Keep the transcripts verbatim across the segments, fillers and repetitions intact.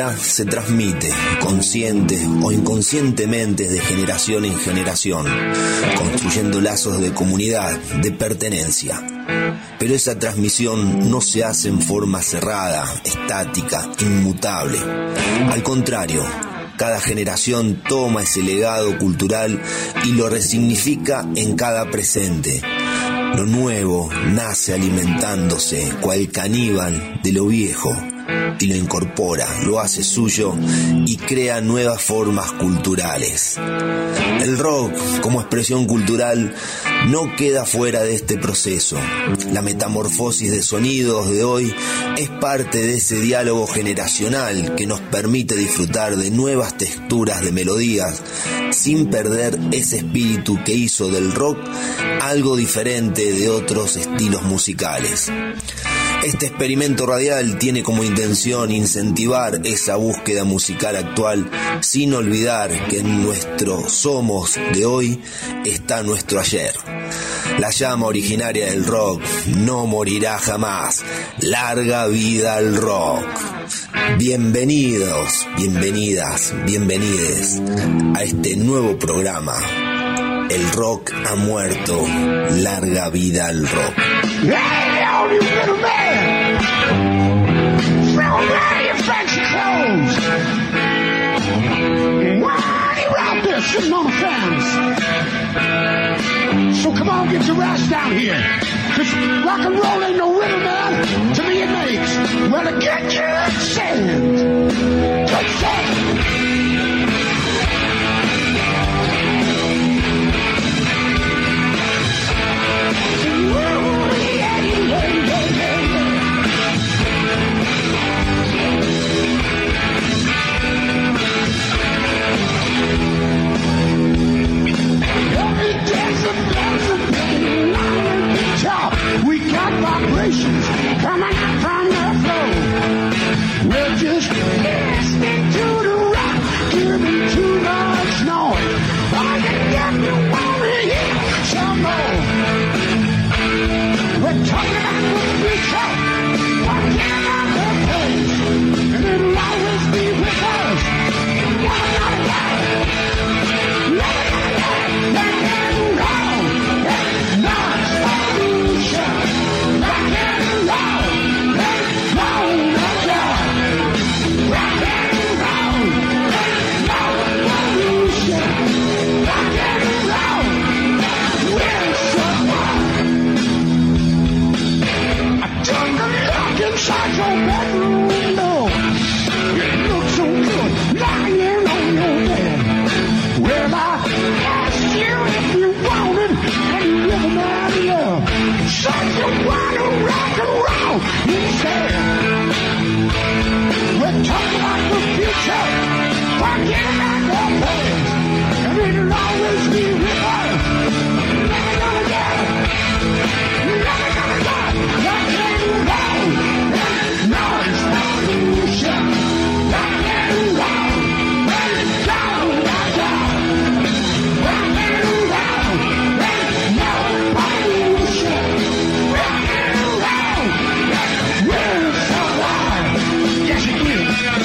cultura se transmite, consciente o inconscientemente, de generación en generación, construyendo lazos de comunidad, de pertenencia. Pero esa transmisión no se hace en forma cerrada, estática, inmutable. Al contrario, cada generación toma ese legado cultural y lo resignifica en cada presente. Lo nuevo nace alimentándose, cual caníbal, de lo viejo, y lo incorpora, lo hace suyo y crea nuevas formas culturales. El rock, como expresión cultural, no queda fuera de este proceso. La metamorfosis de sonidos de hoy es parte de ese diálogo generacional que nos permite disfrutar de nuevas texturas de melodías sin perder ese espíritu que hizo del rock algo diferente de otros estilos musicales. Este experimento radial tiene como intención incentivar esa búsqueda musical actual, sin olvidar que en nuestro somos de hoy está nuestro ayer. La llama originaria del rock no morirá jamás. Larga vida al rock. Bienvenidos, bienvenidas, bienvenides a este nuevo programa. El rock ha muerto. Larga vida al rock. Hey, all you little man! From around your fancy clothes! Why you out there sitting on the fence? So come on, get your ass down here. Cause rock and roll ain't no riddle, man. To me it makes. Well, to get your sand. Good sand. We got vibrations coming from the floor. We're just listening to the rock, giving too much noise. I can get you wanna hear some more. We're talking about the future, talking about the past, and it'll always be with us. Never gonna die, never gonna die, never gonna roll. It's not solution. Rock and roll, let's go to God. Rock and roll, let's go solution. Rock and roll, we're so wild. I took a look inside your bedroom window. It looks so good lying on your bed. Well, I asked you if you wanted any rhythm out of love. Said you wanna rock and roll instead. We're talking about the future, forget about the past, and it'll always be with us. Never gonna die, never gonna die. Rock and roll, there's no solution. Rock and roll, let's go to God. Rock and roll, there's no pollution. Rock and roll, we're so wild. Yes, you do.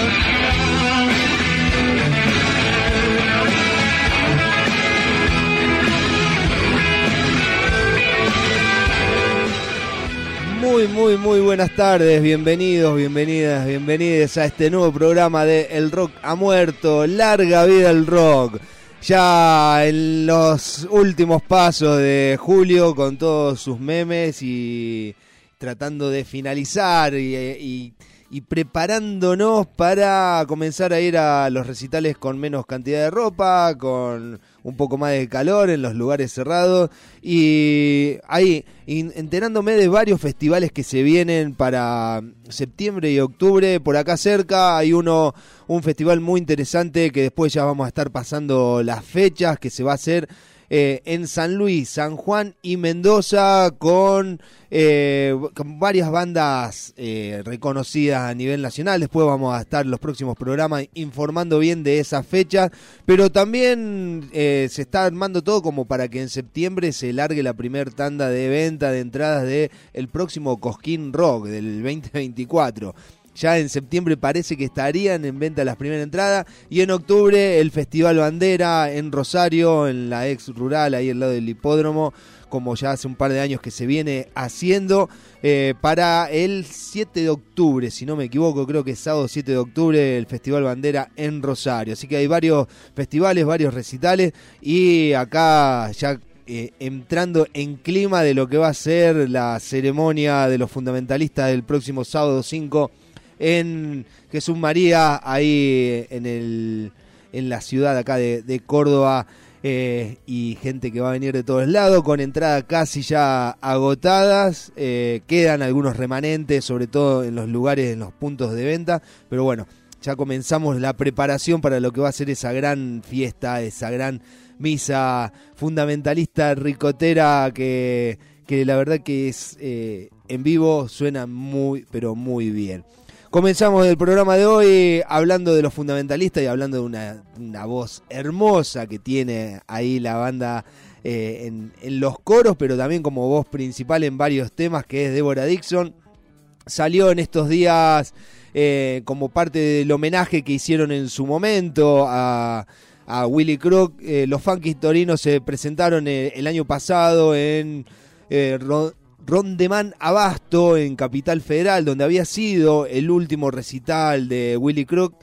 Muy, muy, muy buenas tardes, bienvenidos, bienvenidas, bienvenides a este nuevo programa de El Rock ha muerto, larga vida al rock. Ya en los últimos pasos de julio con todos sus memes y tratando de finalizar y, y, y preparándonos para comenzar a ir a los recitales con menos cantidad de ropa, con un poco más de calor en los lugares cerrados y ahí enterándome de varios festivales que se vienen para septiembre y octubre por acá cerca. Hay uno, un festival muy interesante que después ya vamos a estar pasando las fechas, que se va a hacer eh, en San Luis, San Juan y Mendoza con, eh, con varias bandas eh, reconocidas a nivel nacional. Después vamos a estar en los próximos programas informando bien de esas fechas, pero también eh, se está armando todo como para que en septiembre se largue la primer tanda de venta de entradas de el próximo Cosquín Rock del veinte veinticuatro. ya en septiembre parece que estarían en venta las primeras entradas. Y en octubre el Festival Bandera en Rosario, en la ex rural, ahí al lado del hipódromo, como ya hace un par de años que se viene haciendo, eh, para el siete de octubre, si no me equivoco, creo que es sábado siete de octubre, el Festival Bandera en Rosario. Así que hay varios festivales, varios recitales, y acá ya eh, entrando en clima de lo que va a ser la ceremonia de los fundamentalistas del próximo sábado cinco en Jesús María, ahí en, el, en la ciudad acá de, de Córdoba. Eh, y gente que va a venir de todos lados, con entradas casi ya agotadas, eh, quedan algunos remanentes, sobre todo en los lugares, en los puntos de venta, pero bueno, ya comenzamos la preparación para lo que va a ser esa gran fiesta, esa gran misa fundamentalista ricotera que, que la verdad que es eh, en vivo, suena muy, pero muy bien. Comenzamos el programa de hoy hablando de los fundamentalistas y hablando de una, una voz hermosa que tiene ahí la banda eh, en, en los coros, pero también como voz principal en varios temas, que es Deborah Dixon. Salió en estos días eh, como parte del homenaje que hicieron en su momento a, a Willy Crook. Eh, los Funky Torinos se presentaron el, el año pasado en... Eh, Rondeman Abasto, en Capital Federal, donde había sido el último recital de Willy Crook,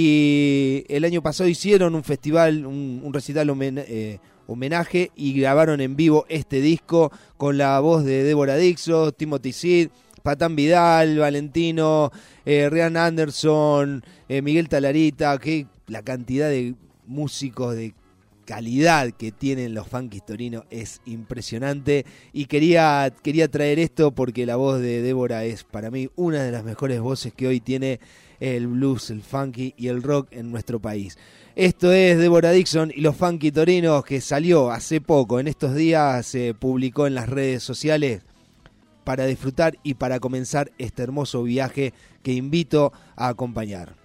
y el año pasado hicieron un festival, un, un recital homen, eh, homenaje, y grabaron en vivo este disco con la voz de Deborah Dixon, Timothy Sid, Patán Vidal, Valentino, eh, Ryan Anderson, eh, Miguel Talarita, que la cantidad de músicos de calidad que tienen los Funky Torinos es impresionante, y quería, quería traer esto porque la voz de Deborah es para mí una de las mejores voces que hoy tiene el blues, el funky y el rock en nuestro país. Esto es Deborah Dixon y los Funky Torinos, que salió hace poco, en estos días se publicó en las redes sociales, para disfrutar y para comenzar este hermoso viaje que invito a acompañar.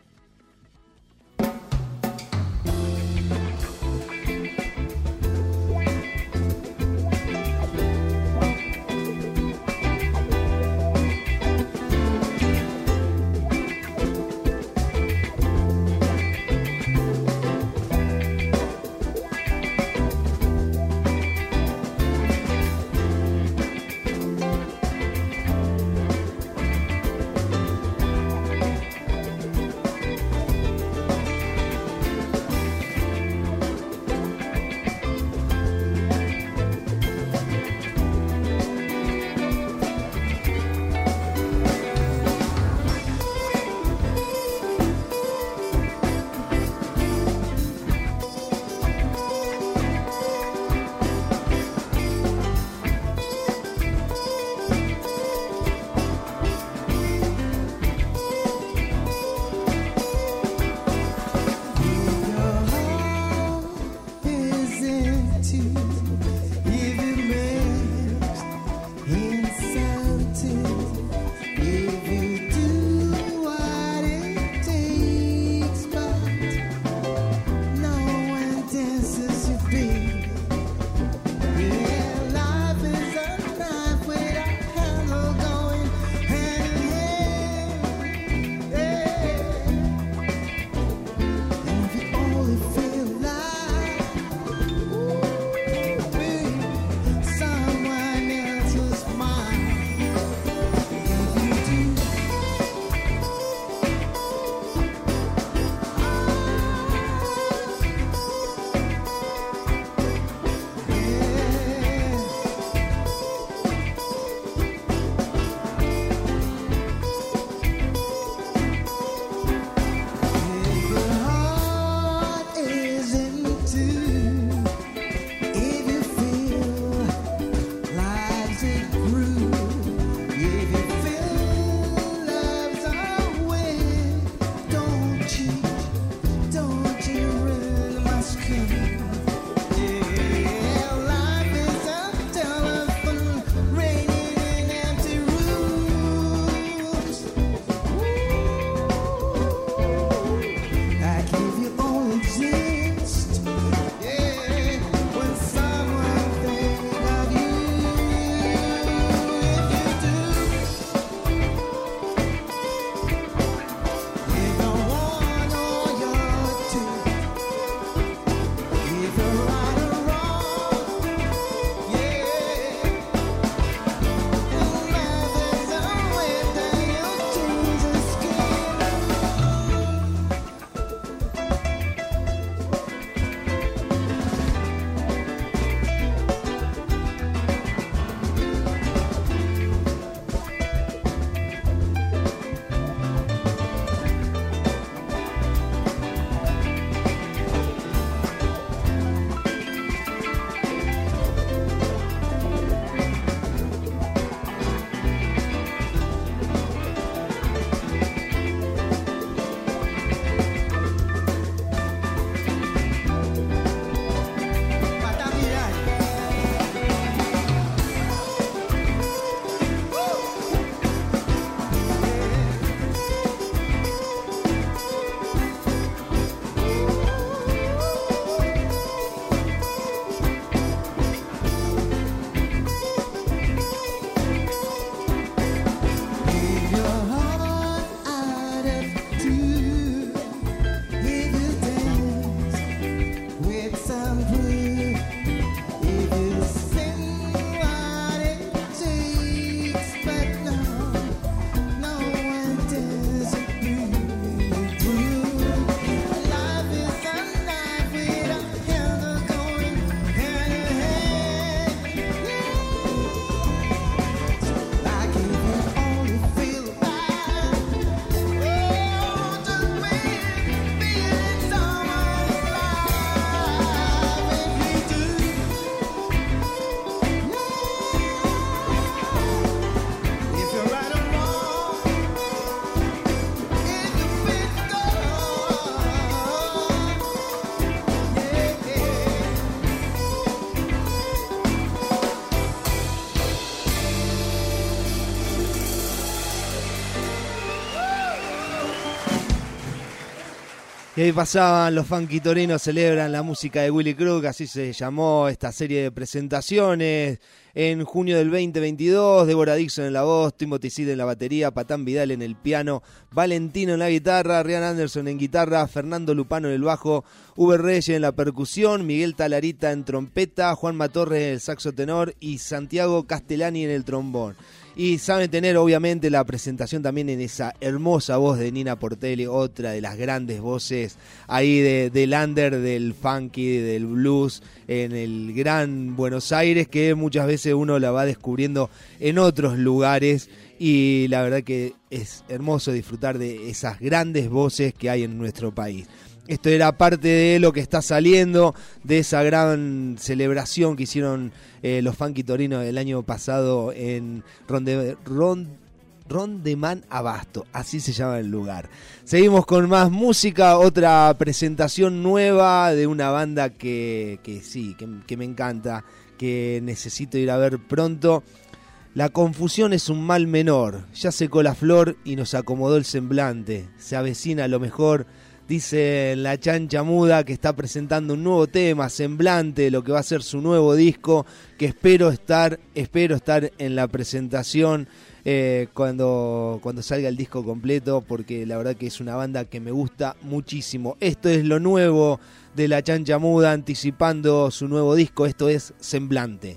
Y ahí pasaban los Funky Torinos, celebran la música de Willy Crook, así se llamó esta serie de presentaciones. En junio del veinte veintidós, Deborah Dixon en la voz, Timothy Sid en la batería, Patán Vidal en el piano, Valentino en la guitarra, Ryan Anderson en guitarra, Fernando Lupano en el bajo, Uber Reyes en la percusión, Miguel Talarita en trompeta, Juan Matorres en el saxo tenor y Santiago Castellani en el trombón. Y saben tener obviamente la presentación también en esa hermosa voz de Nina Portelli, otra de las grandes voces ahí de, del under, del funky, del blues en el gran Buenos Aires, que muchas veces uno la va descubriendo en otros lugares, y la verdad que es hermoso disfrutar de esas grandes voces que hay en nuestro país. Esto era parte de lo que está saliendo de esa gran celebración que hicieron eh, los Funky Torinos el año pasado en Ronde, Ronde, Rondeman Abasto, así se llama el lugar. Seguimos con más música, otra presentación nueva de una banda que, que sí, que, que me encanta, que necesito ir a ver pronto. La confusión es un mal menor, ya secó la flor y nos acomodó el semblante, se avecina lo mejor. Dice La Chancha Muda que está presentando un nuevo tema, Semblante, lo que va a ser su nuevo disco, que espero estar, espero estar en la presentación eh, cuando, cuando salga el disco completo, porque la verdad que es una banda que me gusta muchísimo. Esto es lo nuevo de La Chancha Muda, anticipando su nuevo disco, esto es Semblante.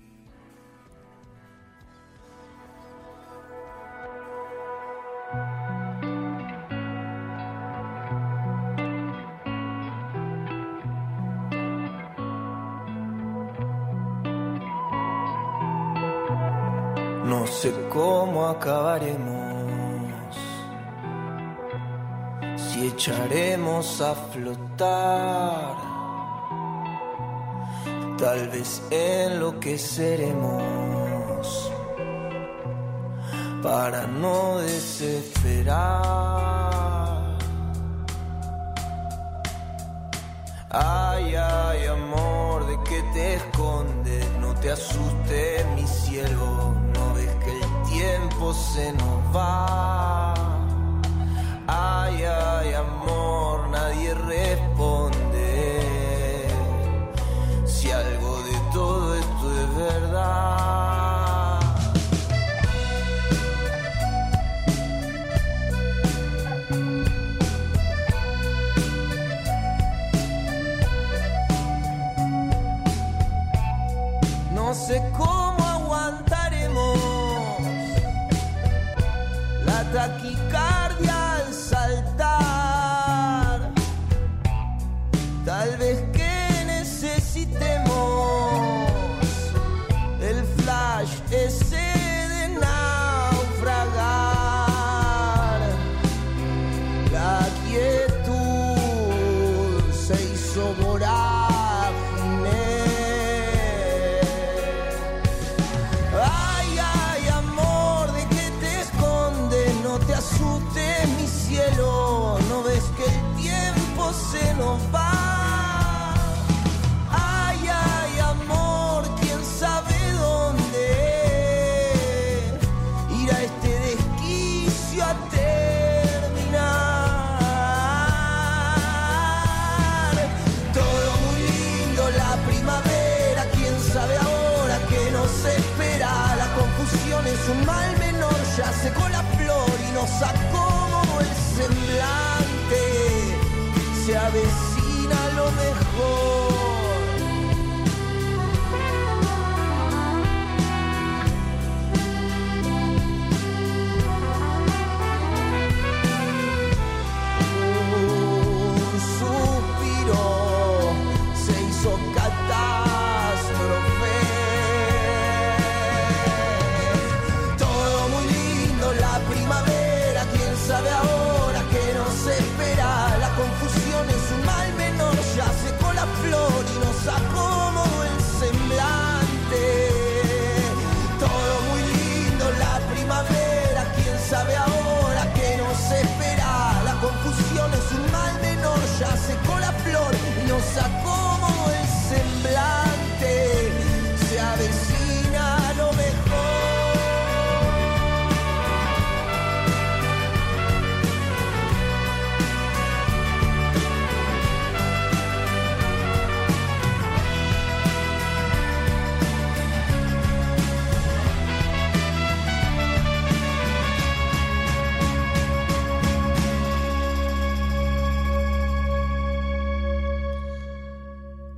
No sé cómo acabaremos, si echaremos a flotar, tal vez enloqueceremos para no desesperar. Ay, ay, amor, ¿de qué te escondes? No te asustes, mi cielo. ¿No ves que el tiempo se nos va? Ay, ay, amor, nadie responde si algo de todo esto es verdad. No sé cómo aguantaremos la taquicardia al saltar. Tal vez que necesitemos el flash ese de naufragar. La quietud se hizo voraz. ¿No ves que el tiempo se nos va? Ay, ay, amor, quién sabe dónde ir a este desquicio a terminar. Todo muy lindo, la primavera, quién sabe ahora qué nos espera. La confusión es un mal menor, ya secó la flor y nos sacó el semblante, se avecina lo mejor. Un suspiro se hizo catástrofe. Todo muy lindo, la primavera, quién sabe ahora que nos espera. La confusión es un mal menor, ya secó la flor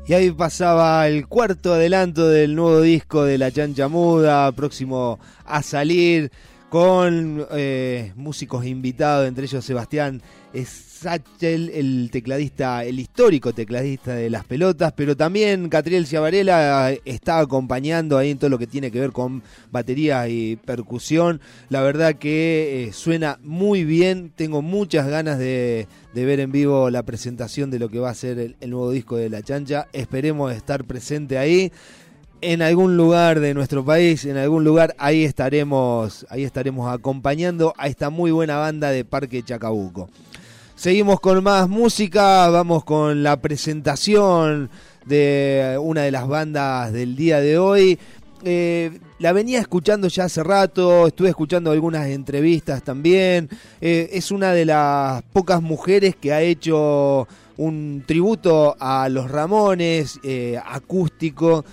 Y ahí pasaba el cuarto adelanto del nuevo disco de La Chancha Muda, próximo a salir, con eh, músicos invitados, entre ellos Sebastián Sachel, el tecladista, el histórico tecladista de Las Pelotas, pero también Catriel Ciavarela está acompañando ahí en todo lo que tiene que ver con batería y percusión. La verdad que eh, suena muy bien, tengo muchas ganas de, de ver en vivo la presentación de lo que va a ser el, el nuevo disco de La Chancha. Esperemos estar presente ahí. En algún lugar de nuestro país, en algún lugar, ahí estaremos, ahí estaremos acompañando a esta muy buena banda de Parque Chacabuco. Seguimos con más música, vamos con la presentación de una de las bandas del día de hoy. Eh, la venía escuchando ya hace rato, estuve escuchando algunas entrevistas también. Eh, es una de las pocas mujeres que ha hecho un tributo a los Ramones, eh, acústico.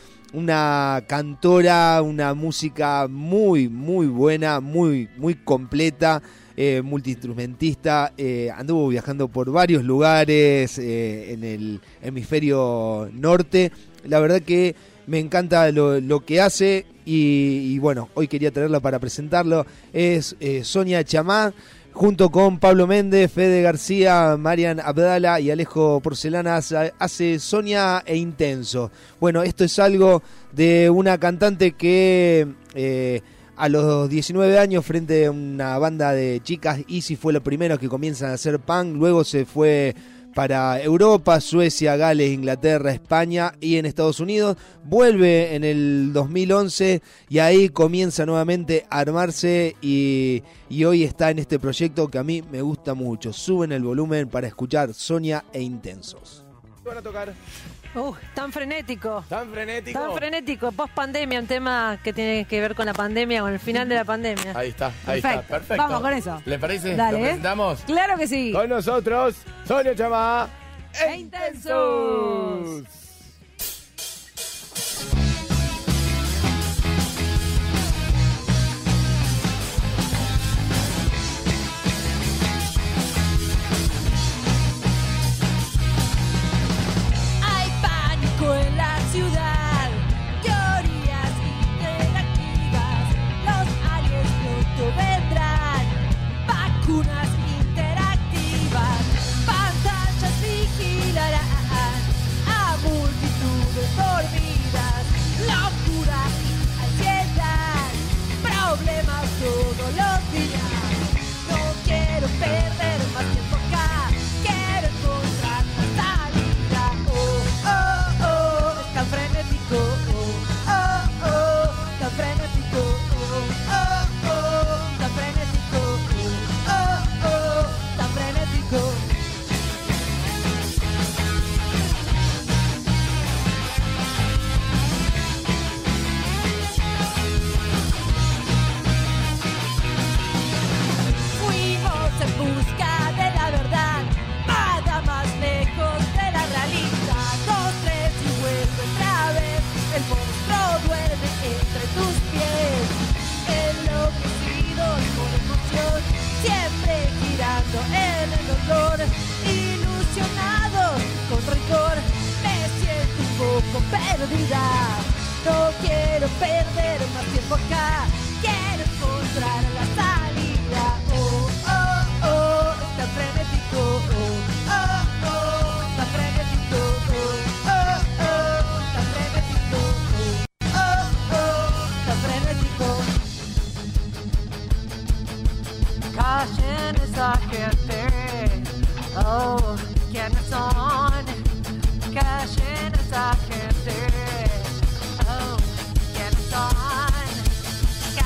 Una cantora, una música muy, muy buena, muy, muy completa, eh, multiinstrumentista, eh, anduvo viajando por varios lugares eh, en el hemisferio norte. La verdad que me encanta lo, lo que hace y, y bueno, hoy quería traerla para presentarlo. Es eh, Sonia Chamá, junto con Pablo Méndez, Fede García, Marian Abdala y Alejo Porcelana, hace Sonia e Intenso. Bueno, esto es algo de una cantante que eh, a los diecinueve años, frente a una banda de chicas, Easy fue lo primero que comienzan a hacer punk, luego se fue para Europa, Suecia, Gales, Inglaterra, España y en Estados Unidos. Vuelve en el dos mil once y ahí comienza nuevamente a armarse y, y hoy está en este proyecto que a mí me gusta mucho. Suben el volumen para escuchar Sonia e Intensos. ¿Qué van a tocar? Uh, tan frenético. ¿Tan frenético? Tan frenético, post pandemia, un tema que tiene que ver con la pandemia, con el final de la pandemia. Ahí está, ahí Perfecto. está, perfecto. Vamos con eso. ¿Le parece? Dale, ¿Lo ¿eh? presentamos? Claro que sí. Con nosotros, Sonia Chamá E Intensos. Hay pánico en la ciudad, teorías interactivas, los aliens pronto vendrán, vacunas interactivas, pantallas vigilarán a multitudes dormidas, locura y ansiedad, problemas todos los días. No quiero perder más tiempo acá, quiero encontrar la salida. Oh, oh, oh, es tan frenético. Oh, oh, oh, tan frenético. Oh, oh, oh, tan frenético. Oh, oh, oh, tan frenético. Fuimos en busca de la verdad, nada más lejos de la realidad. Dos, tres y vuelve otra vez, el monstruo duerme entre tus pies. Enloquecidos por emoción, siempre girando en el dolor. Ilusionados con rencor, me siento un poco perdida. No quiero perder más tiempo acá, quiero encontrar la salida. Oh, oh, oh, está frenético. Oh, oh, oh, está frenético. Oh, oh, oh, está frenético. Oh, oh, oh, está frenético. Callen esa gente, oh, ¿quiénes son? Callen esa gente, oh, ¿quiénes son?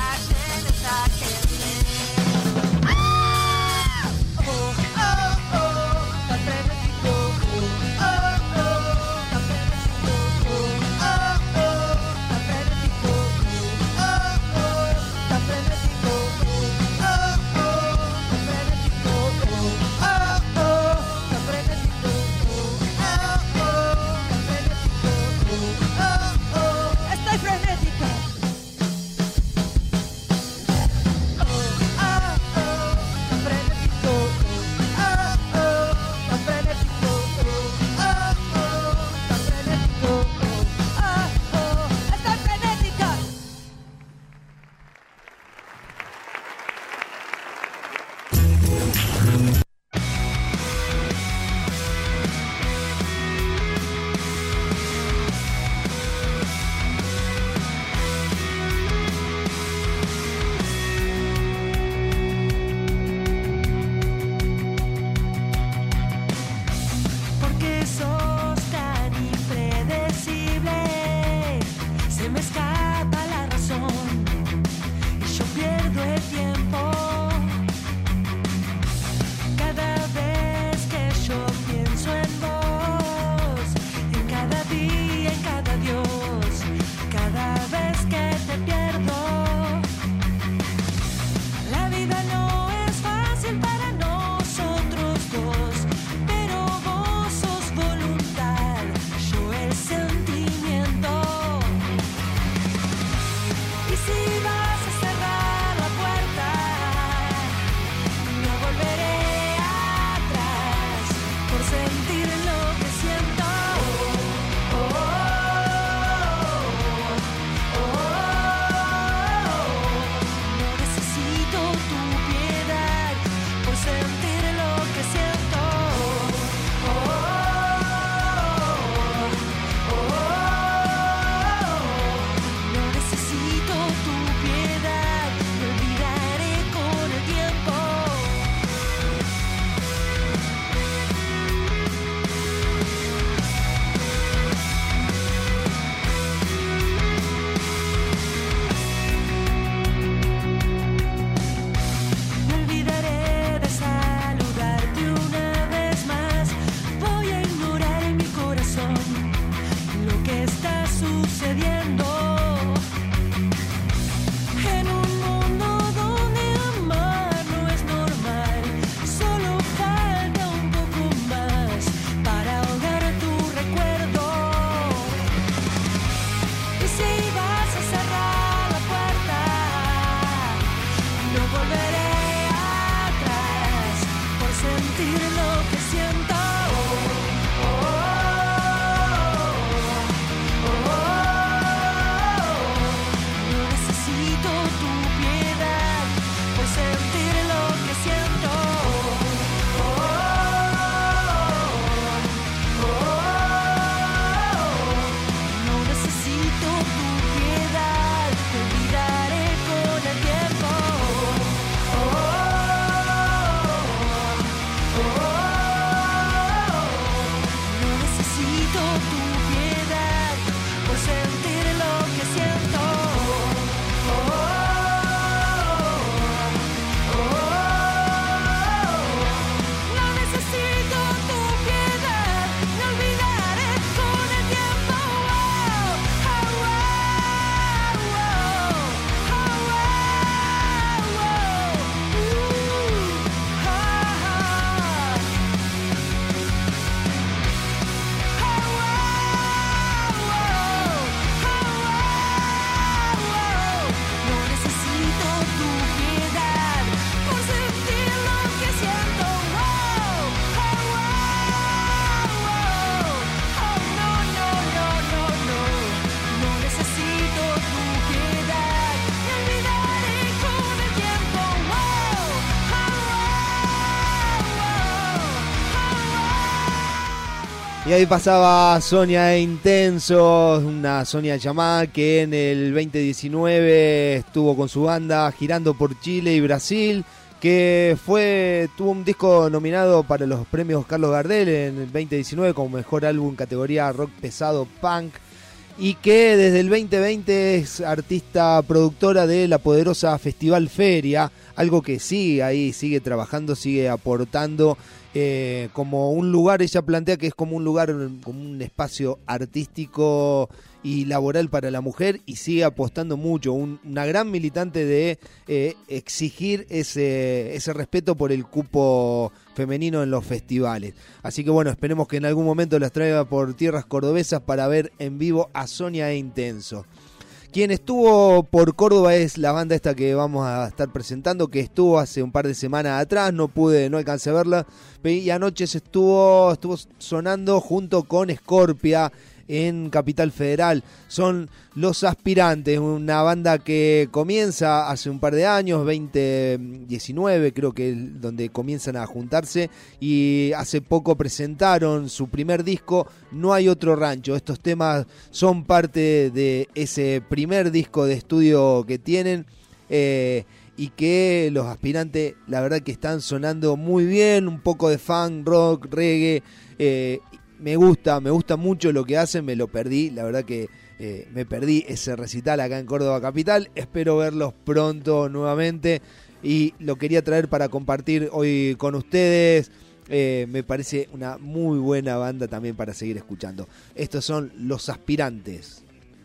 Y ahí pasaba Sonia Intenso, una Sonia Chamá que en el veinte diecinueve estuvo con su banda girando por Chile y Brasil, que fue tuvo un disco nominado para los premios Carlos Gardel en el veinte diecinueve como mejor álbum categoría rock pesado punk, y que desde el veinte veinte es artista productora de la poderosa Festival Feria, algo que sigue ahí, sigue trabajando, sigue aportando. Eh, como un lugar, ella plantea que es como un lugar, como un espacio artístico y laboral para la mujer, y sigue apostando mucho, un, una gran militante de eh, exigir ese, ese respeto por el cupo femenino en los festivales. Así que bueno, esperemos que en algún momento las traiga por tierras cordobesas para ver en vivo a Sonia Intenso. Quien estuvo por Córdoba es la banda esta que vamos a estar presentando, que estuvo hace un par de semanas atrás, no pude, no alcancé a verla, y anoche se estuvo, estuvo sonando junto con Scorpia en Capital Federal. Son Los Aspirantes, una banda que comienza hace un par de años, veinte diecinueve creo que es donde comienzan a juntarse, y hace poco presentaron su primer disco, No hay otro rancho. Estos temas son parte de ese primer disco de estudio que tienen, eh, y que Los Aspirantes la verdad que están sonando muy bien, un poco de funk, rock, reggae, eh, me gusta, me gusta mucho lo que hacen, me lo perdí, la verdad que eh, me perdí ese recital acá en Córdoba Capital, espero verlos pronto nuevamente y lo quería traer para compartir hoy con ustedes. Eh, me parece una muy buena banda también para seguir escuchando. Estos son Los Aspirantes.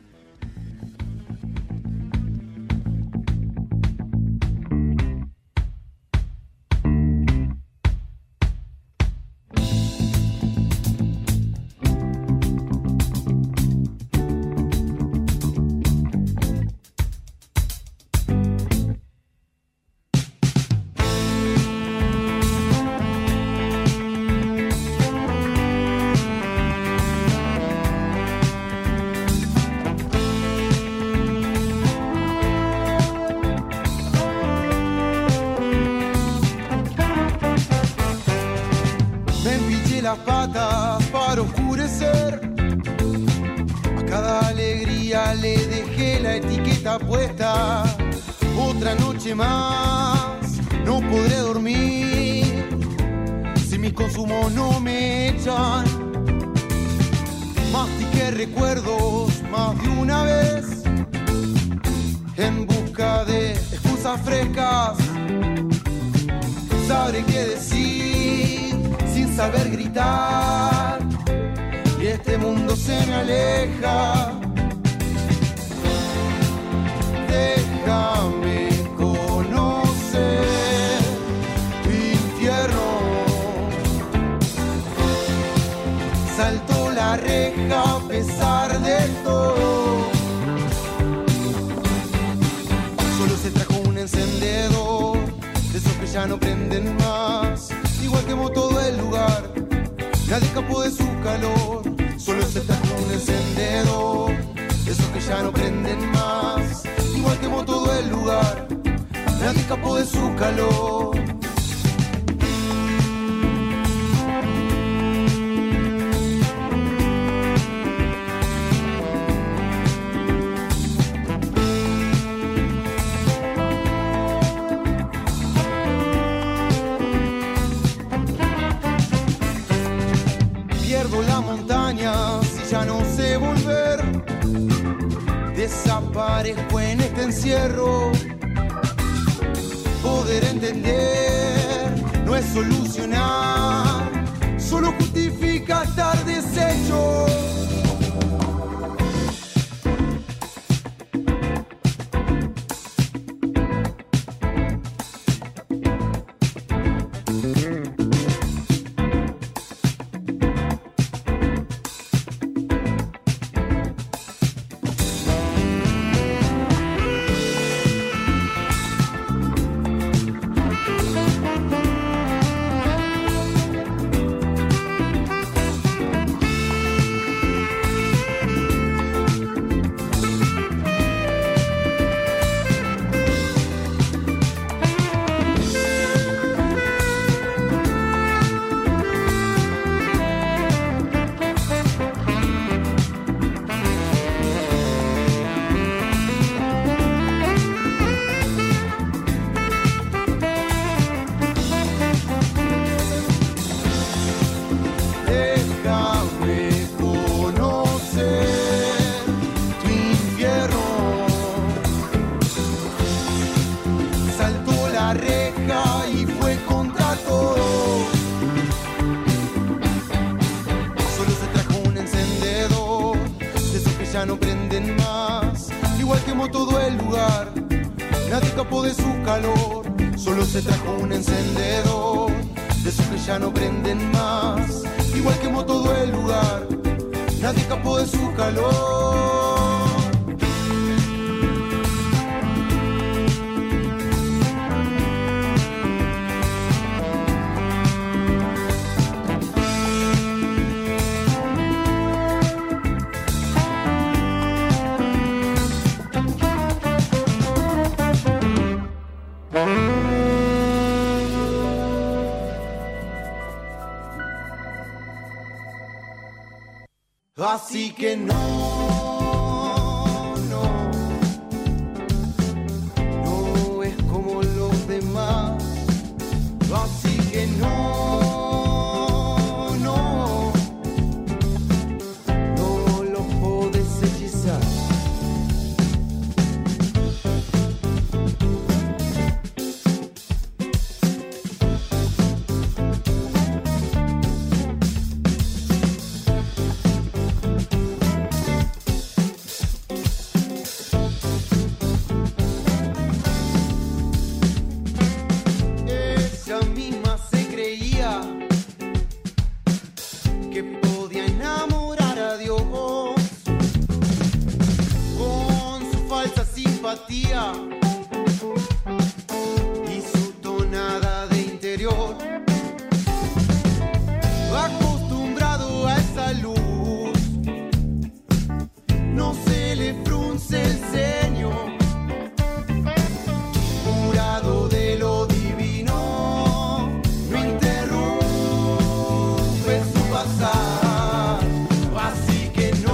Las patas para oscurecer. A cada alegría le dejé la etiqueta puesta. Otra noche más, no podré dormir si mis consumos no me echan. Mastiqué recuerdos más de una vez en busca de excusas frescas. Sabré qué decir sin saber gritar, y este mundo se me aleja. Déjame conocer tu infierno. Saltó la reja a pesar de todo. Solo se trajo un encendedor, de esos que ya no prenden más. Igual quemó todo el lugar, nadie escapó de su calor. Solo se trajo un encendedor, esos que ya no prenden más. Igual quemó todo el lugar, nadie escapó de su calor. Pierdo la montaña si ya no sé volver. Desaparezco en este encierro. Poder entender no es solucionar, solo justifica estar deshecho. ya no prenden más. Igual quemó todo el lugar, nadie escapó de su calor. Solo se trajo un encendedor, de esos que ya no prenden más. Igual quemó todo el lugar, nadie escapó de su calor. Así que no, no, no es como los demás. Así que no, no, no lo podés hechizar. Y su tonada de interior, acostumbrado a esa luz, no se le frunce el ceño, jurado de lo divino, no interrumpe su pasar. Así que no,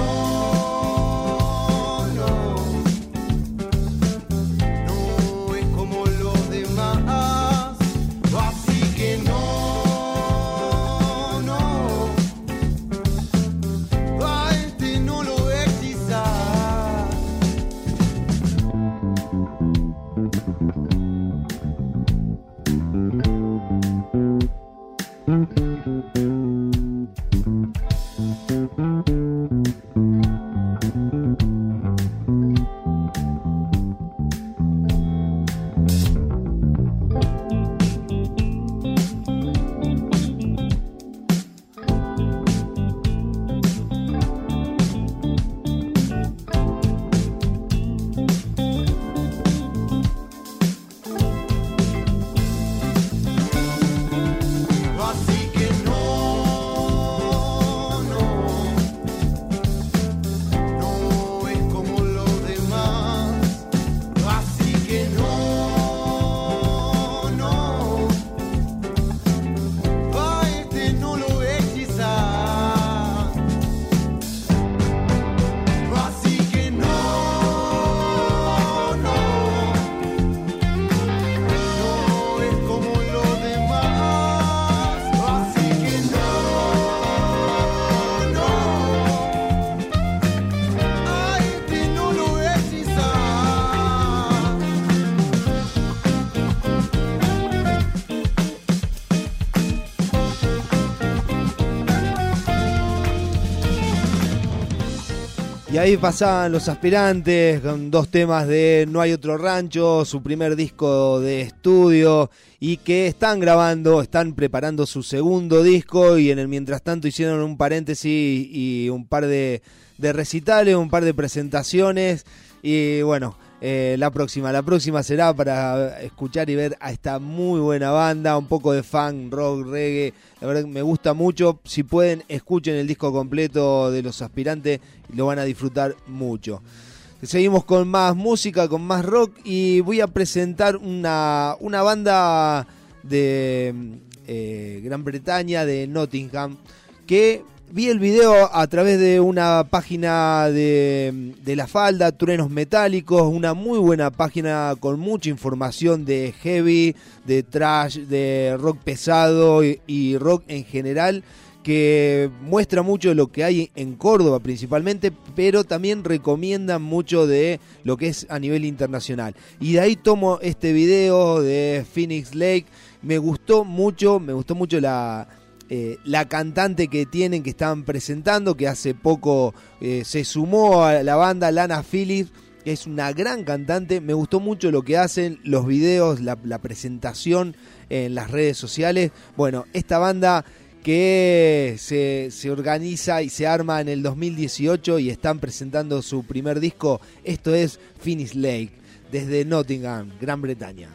Y ahí pasaban Los Aspirantes con dos temas de No hay otro rancho, su primer disco de estudio, y que están grabando, están preparando su segundo disco, y en el mientras tanto hicieron un paréntesis y un par de, de recitales, un par de presentaciones, y bueno, eh, la próxima, la próxima será para escuchar y ver a esta muy buena banda, un poco de funk, rock, reggae. La verdad que me gusta mucho. Si pueden, escuchen el disco completo de Los Aspirantes y lo van a disfrutar mucho. Seguimos con más música, con más rock, y voy a presentar una, una banda de eh, Gran Bretaña, de Nottingham, que vi el video a través de una página de, de La Falda, Truenos Metálicos, una muy buena página con mucha información de heavy, de thrash, de rock pesado y, y rock en general, que muestra mucho de lo que hay en Córdoba principalmente, pero también recomiendan mucho de lo que es a nivel internacional. Y de ahí tomo este video de Phoenix Lake. Me gustó mucho, me gustó mucho la... eh, la cantante que tienen, que están presentando, que hace poco eh, se sumó a la banda, Lana Phillips, que es una gran cantante. Me gustó mucho lo que hacen, los videos, la, la presentación en las redes sociales. Bueno, esta banda que se, se organiza y se arma en el dos mil dieciocho y están presentando su primer disco. Esto es Finish Lake, desde Nottingham, Gran Bretaña.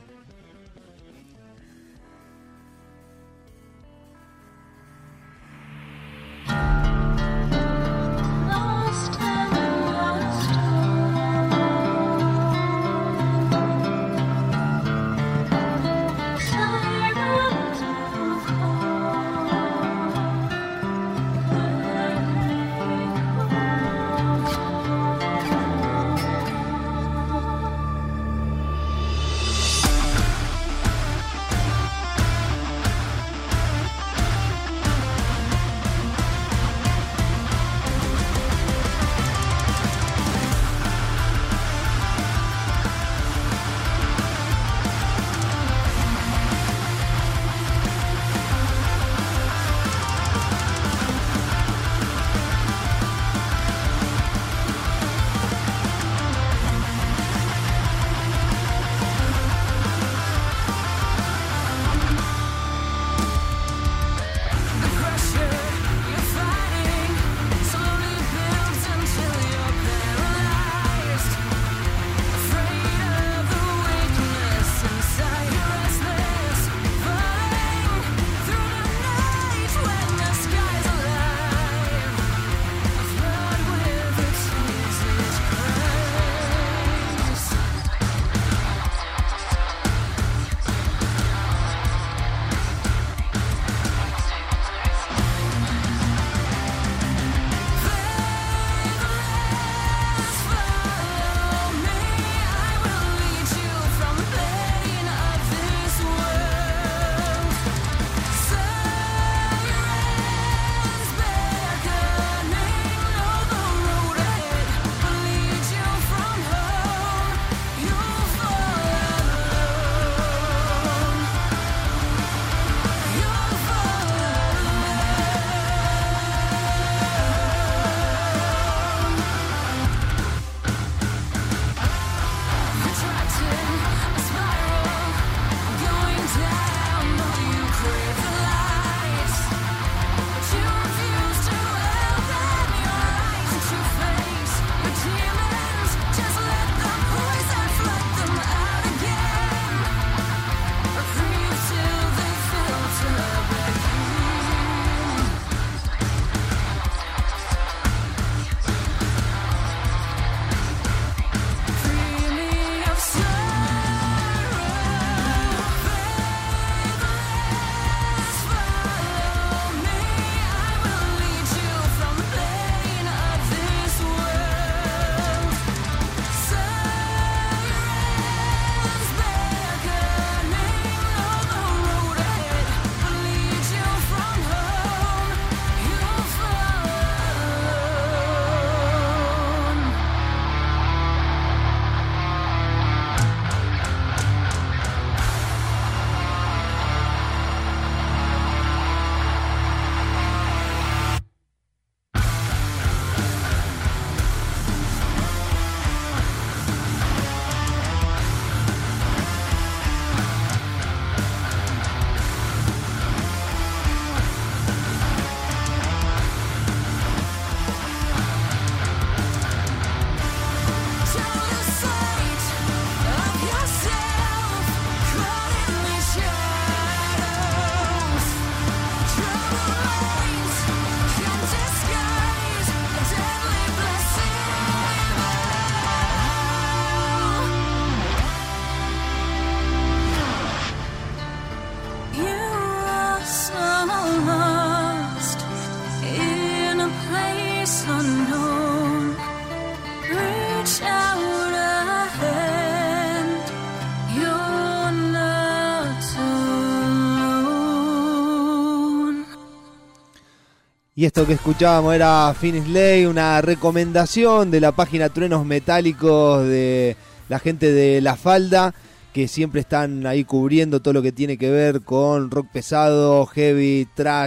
Y esto que escuchábamos era Finish Lake, una recomendación de la página Truenos Metálicos de la gente de La Falda, que siempre están ahí cubriendo todo lo que tiene que ver con rock pesado, heavy, thrash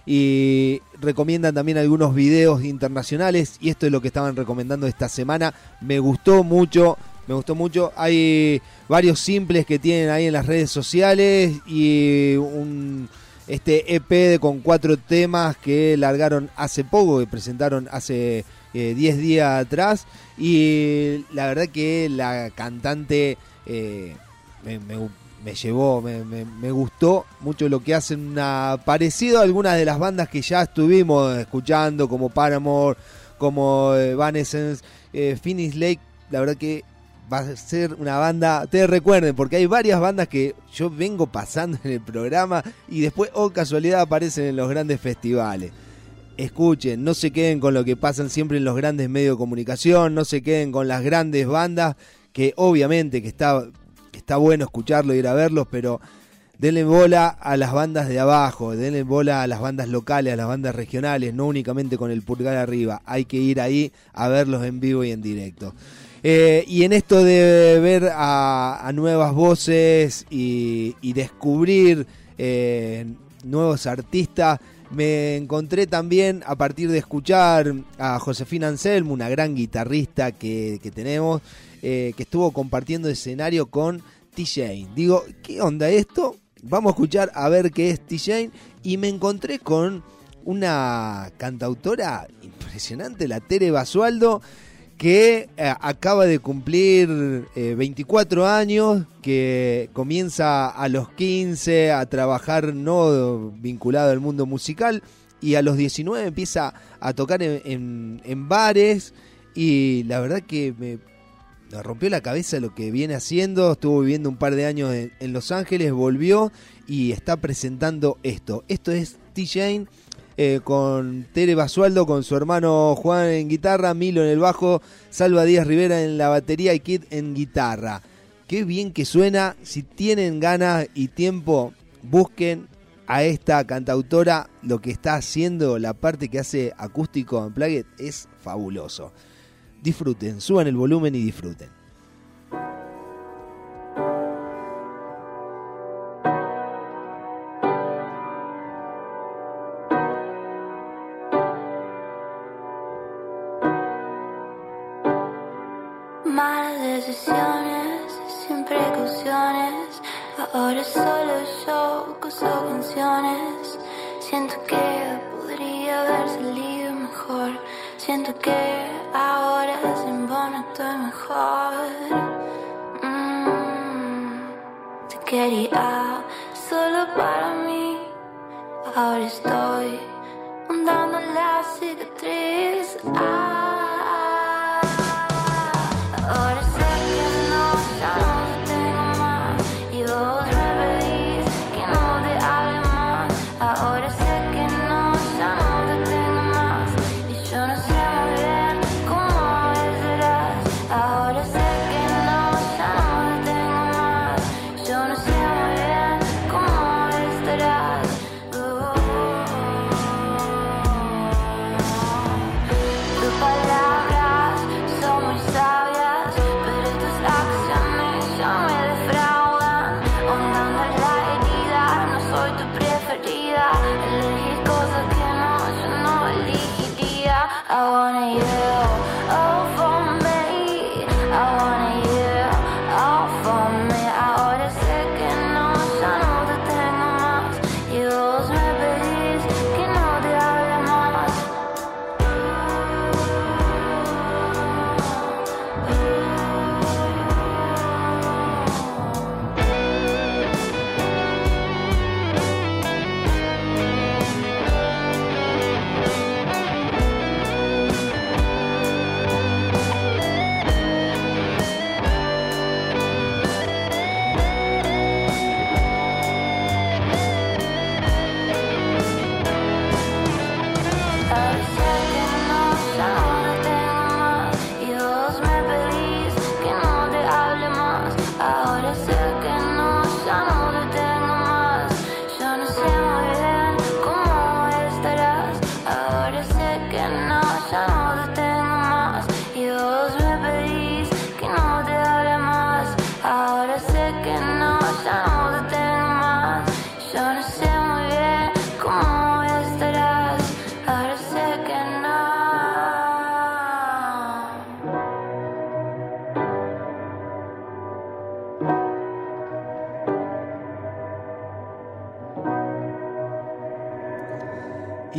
y recomiendan también algunos videos internacionales, y esto es lo que estaban recomendando esta semana. Me gustó mucho, me gustó mucho. Hay varios simples que tienen ahí en las redes sociales y un este E P con cuatro temas que largaron hace poco, que presentaron hace diez eh, días atrás, y la verdad que la cantante eh, me, me, me llevó, me, me, me gustó mucho lo que hacen, una, parecido a algunas de las bandas que ya estuvimos escuchando, como Paramore, como eh, Evanescence, eh, Phoenix Lake. La verdad que va a ser una banda, ustedes recuerden, porque hay varias bandas que yo vengo pasando en el programa y después, oh casualidad, aparecen en los grandes festivales. Escuchen, no se queden con lo que pasan siempre en los grandes medios de comunicación, no se queden con las grandes bandas, que obviamente que está, que está bueno escucharlo, ir a verlos, pero denle bola a las bandas de abajo, denle bola a las bandas locales, a las bandas regionales, no únicamente con el pulgar arriba, hay que ir ahí a verlos en vivo y en directo. Eh, y en esto de ver a, a nuevas voces y, y descubrir eh, nuevos artistas, me encontré también a partir de escuchar a Josefina Anselmo, una gran guitarrista que, que tenemos, eh, que estuvo compartiendo escenario con T-Jane. Digo, ¿qué onda esto? Vamos a escuchar a ver qué es T-Jane, y me encontré con una cantautora impresionante, la Tere Basualdo, que eh, acaba de cumplir eh, veinticuatro años, que comienza a los quince a trabajar no vinculado al mundo musical, y a los diecinueve empieza a tocar en, en, en bares, y la verdad que me, me rompió la cabeza lo que viene haciendo. Estuvo viviendo un par de años en, en Los Ángeles, volvió y está presentando esto. Esto es T-Jane. Eh, con Tere Basualdo, con su hermano Juan en guitarra, Milo en el bajo, Salva Díaz Rivera en la batería y Kid en guitarra. Qué bien que suena. Si tienen ganas y tiempo, busquen a esta cantautora. Lo que está haciendo, la parte que hace acústico Unplugged, es fabuloso. Disfruten, suban el volumen y disfruten. Malas decisiones, sin precauciones. Ahora solo yo uso canciones. Siento que podría haber salido mejor. Siento que ahora sin bono estoy mejor. mm, Te quería solo para mí. Ahora estoy hundando la cicatriz. ah. Ahora sé que no, ya no te tengo más. Y vos me pedís que no te hable más. Ahora sé que no, ya no te tengo más. Y yo no sé muy bien cómo serás. Ahora sé que no, ya no te tengo más. Yo no sé muy bien cómo estarás. uh, Tus palabras son muy sabias, I wanna you, all for me. I wanna you, all for me. Ahora sé que no, ya no te tengo más. Y vos me pedís que no te hable más.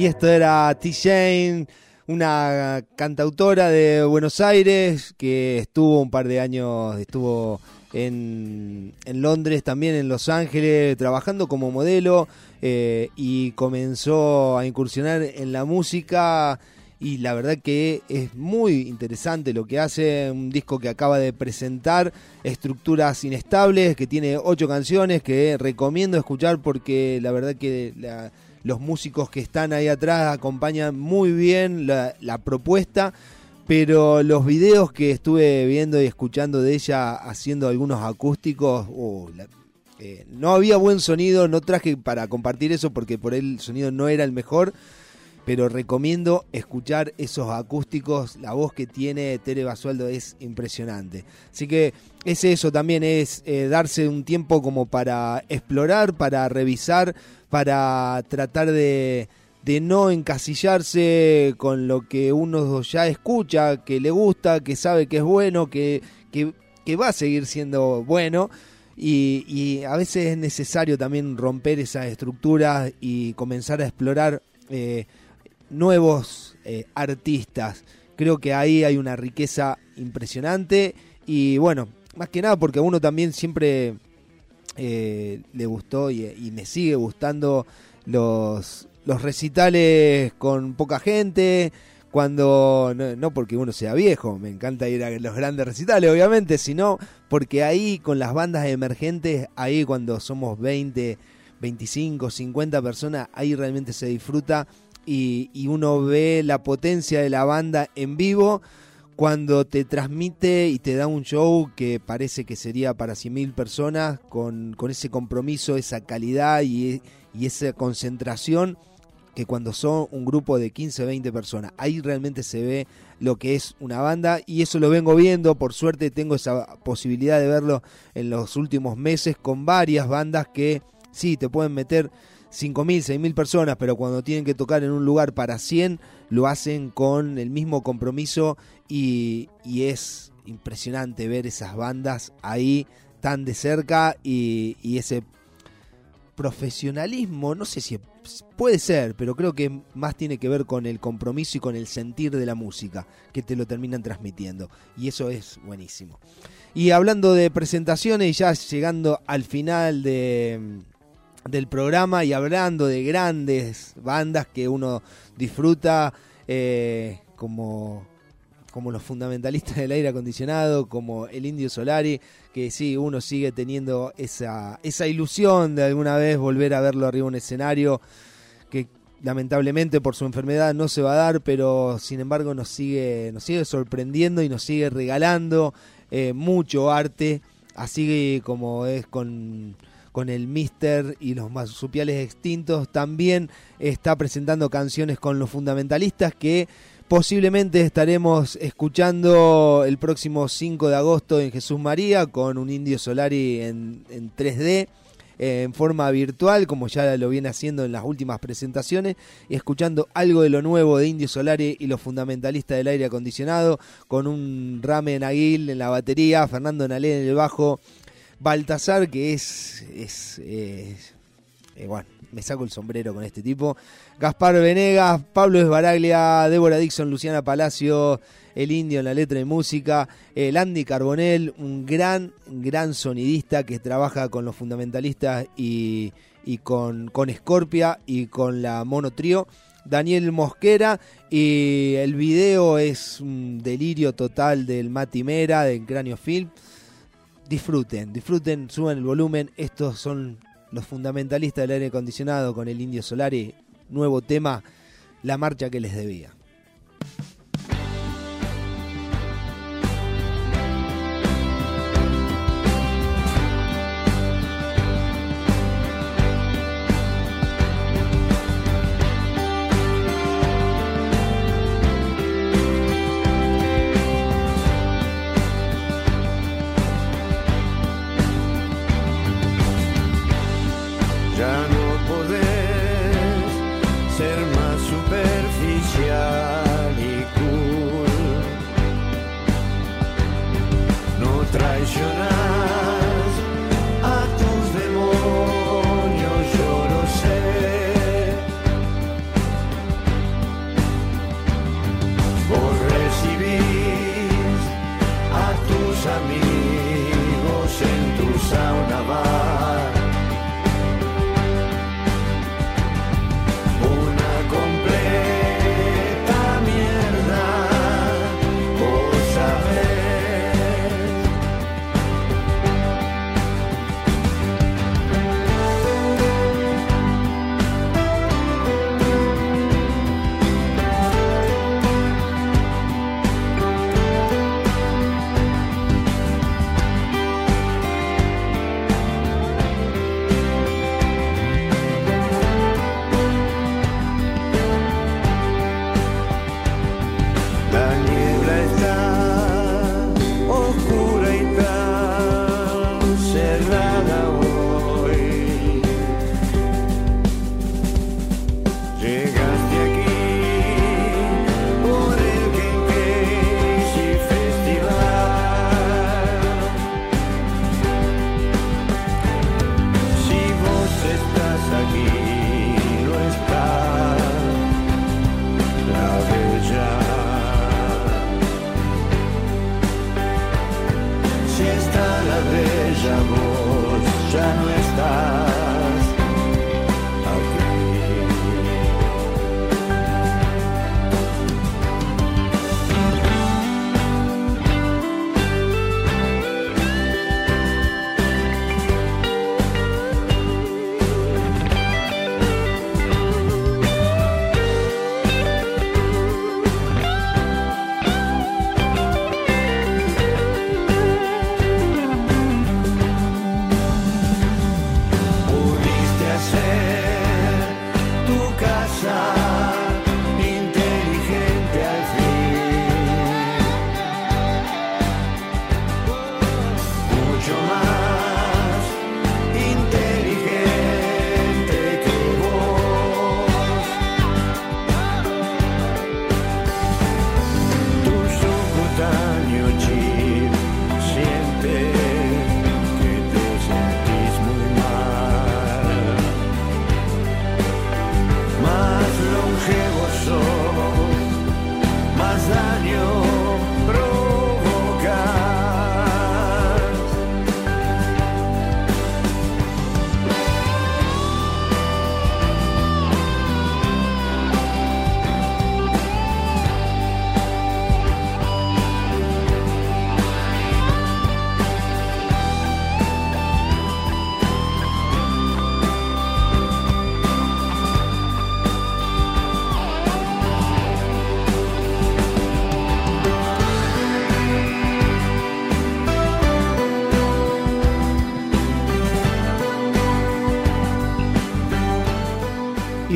Y esto era T-Jane, una cantautora de Buenos Aires que estuvo un par de años, estuvo en, en Londres, también en Los Ángeles, trabajando como modelo eh, y comenzó a incursionar en la música. Y la verdad que es muy interesante lo que hace, un disco que acaba de presentar, Estructuras Inestables, que tiene ocho canciones que recomiendo escuchar porque la verdad que la, los músicos que están ahí atrás acompañan muy bien la, la propuesta, pero los videos que estuve viendo y escuchando de ella haciendo algunos acústicos, oh, la, eh, no había buen sonido, no traje para compartir eso porque por ahí el sonido no era el mejor, pero recomiendo escuchar esos acústicos. La voz que tiene Tere Basualdo es impresionante. Así que es eso también, es eh, darse un tiempo como para explorar, para revisar, para tratar de, de no encasillarse con lo que uno ya escucha, que le gusta, que sabe que es bueno, que, que, que va a seguir siendo bueno. Y, y a veces es necesario también romper esas estructuras y comenzar a explorar eh, nuevos eh, artistas. Creo que ahí hay una riqueza impresionante y bueno, más que nada porque a uno también siempre eh, le gustó y, y me sigue gustando los, los recitales con poca gente, cuando no, no porque uno sea viejo, me encanta ir a los grandes recitales obviamente, sino porque ahí con las bandas emergentes, ahí cuando somos veinte, veinticinco, cincuenta personas, ahí realmente se disfruta. Y, y uno ve la potencia de la banda en vivo cuando te transmite y te da un show que parece que sería para cien mil personas, con, con ese compromiso, esa calidad y, y esa concentración, que cuando son un grupo de quince, veinte personas, ahí realmente se ve lo que es una banda, y eso lo vengo viendo. Por suerte tengo esa posibilidad de verlo en los últimos meses con varias bandas que sí, te pueden meter cinco mil, seis mil personas, pero cuando tienen que tocar en un lugar para cien, lo hacen con el mismo compromiso y, y es impresionante ver esas bandas ahí tan de cerca y, y ese profesionalismo, no sé si puede ser, pero creo que más tiene que ver con el compromiso y con el sentir de la música, que te lo terminan transmitiendo, y eso es buenísimo. Y hablando de presentaciones, ya llegando al final de... del programa y hablando de grandes bandas que uno disfruta, eh, como, como los Fundamentalistas del Aire Acondicionado, como el Indio Solari, que sí, uno sigue teniendo esa, esa ilusión de alguna vez volver a verlo arriba de un escenario, que lamentablemente por su enfermedad no se va a dar, pero sin embargo nos sigue, nos sigue sorprendiendo y nos sigue regalando eh, mucho arte, así como es con... con el Mister y los Marsupiales Extintos. También está presentando canciones con los Fundamentalistas que posiblemente estaremos escuchando el próximo cinco de agosto en Jesús María con un Indio Solari en, en tres D, eh, en forma virtual, como ya lo viene haciendo en las últimas presentaciones, y escuchando algo de lo nuevo de Indio Solari y los Fundamentalistas del Aire Acondicionado, con un Rame Naguil en la batería, Fernando Nalé en el bajo, Baltasar, que es, es eh, eh, bueno, me saco el sombrero con este tipo, Gaspar Venegas, Pablo Esbaraglia, Débora Dixon, Luciana Palacio, el Indio en la letra y música, el Andy Carbonell, un gran, gran sonidista que trabaja con los Fundamentalistas y, y con, con Scorpia y con la Mono Trío, Daniel Mosquera, y el video es un delirio total del Mati Mera, del Cráneo Film. Disfruten, disfruten, suban el volumen. Estos son los Fundamentalistas del Aire Acondicionado con el Indio Solari. Nuevo tema, La Marcha que les debía. Ya no podés ser más superficial.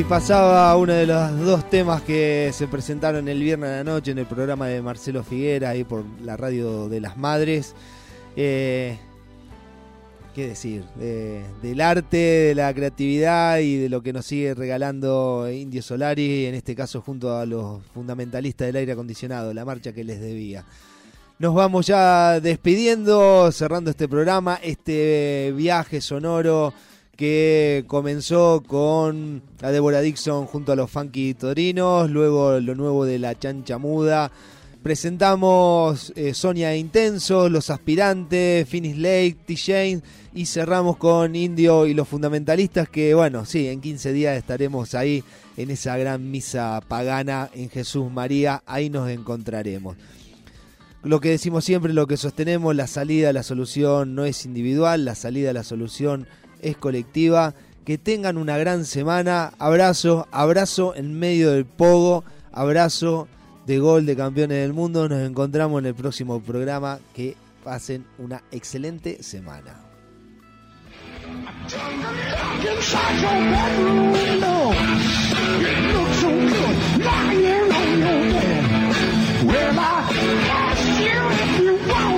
pasaba uno de los dos temas que se presentaron el viernes a la noche en el programa de Marcelo Figuera, ahí por la radio de las Madres. Eh, ¿Qué decir? De, del arte, de la creatividad y de lo que nos sigue regalando Indio Solari, en este caso junto a los fundamentalistas del aire acondicionado, la marcha que les debía. Nos vamos ya despidiendo, cerrando este programa, este viaje sonoro que comenzó con la Débora Dixon junto a los Funky Torinos, luego lo nuevo de la Chancha Muda. Presentamos eh, Sonia Intenso, Los Aspirantes, Finis Lake, T-Jane y cerramos con Indio y los Fundamentalistas, que bueno, sí, en quince días estaremos ahí en esa gran misa pagana en Jesús María, ahí nos encontraremos. Lo que decimos siempre, lo que sostenemos, la salida a la solución no es individual, la salida a la solución es colectiva. Que tengan una gran semana. Abrazo, abrazo en medio del pogo, abrazo de gol de campeones del mundo. Nos encontramos en el próximo programa. Que pasen una excelente semana. Well, I ask you if you want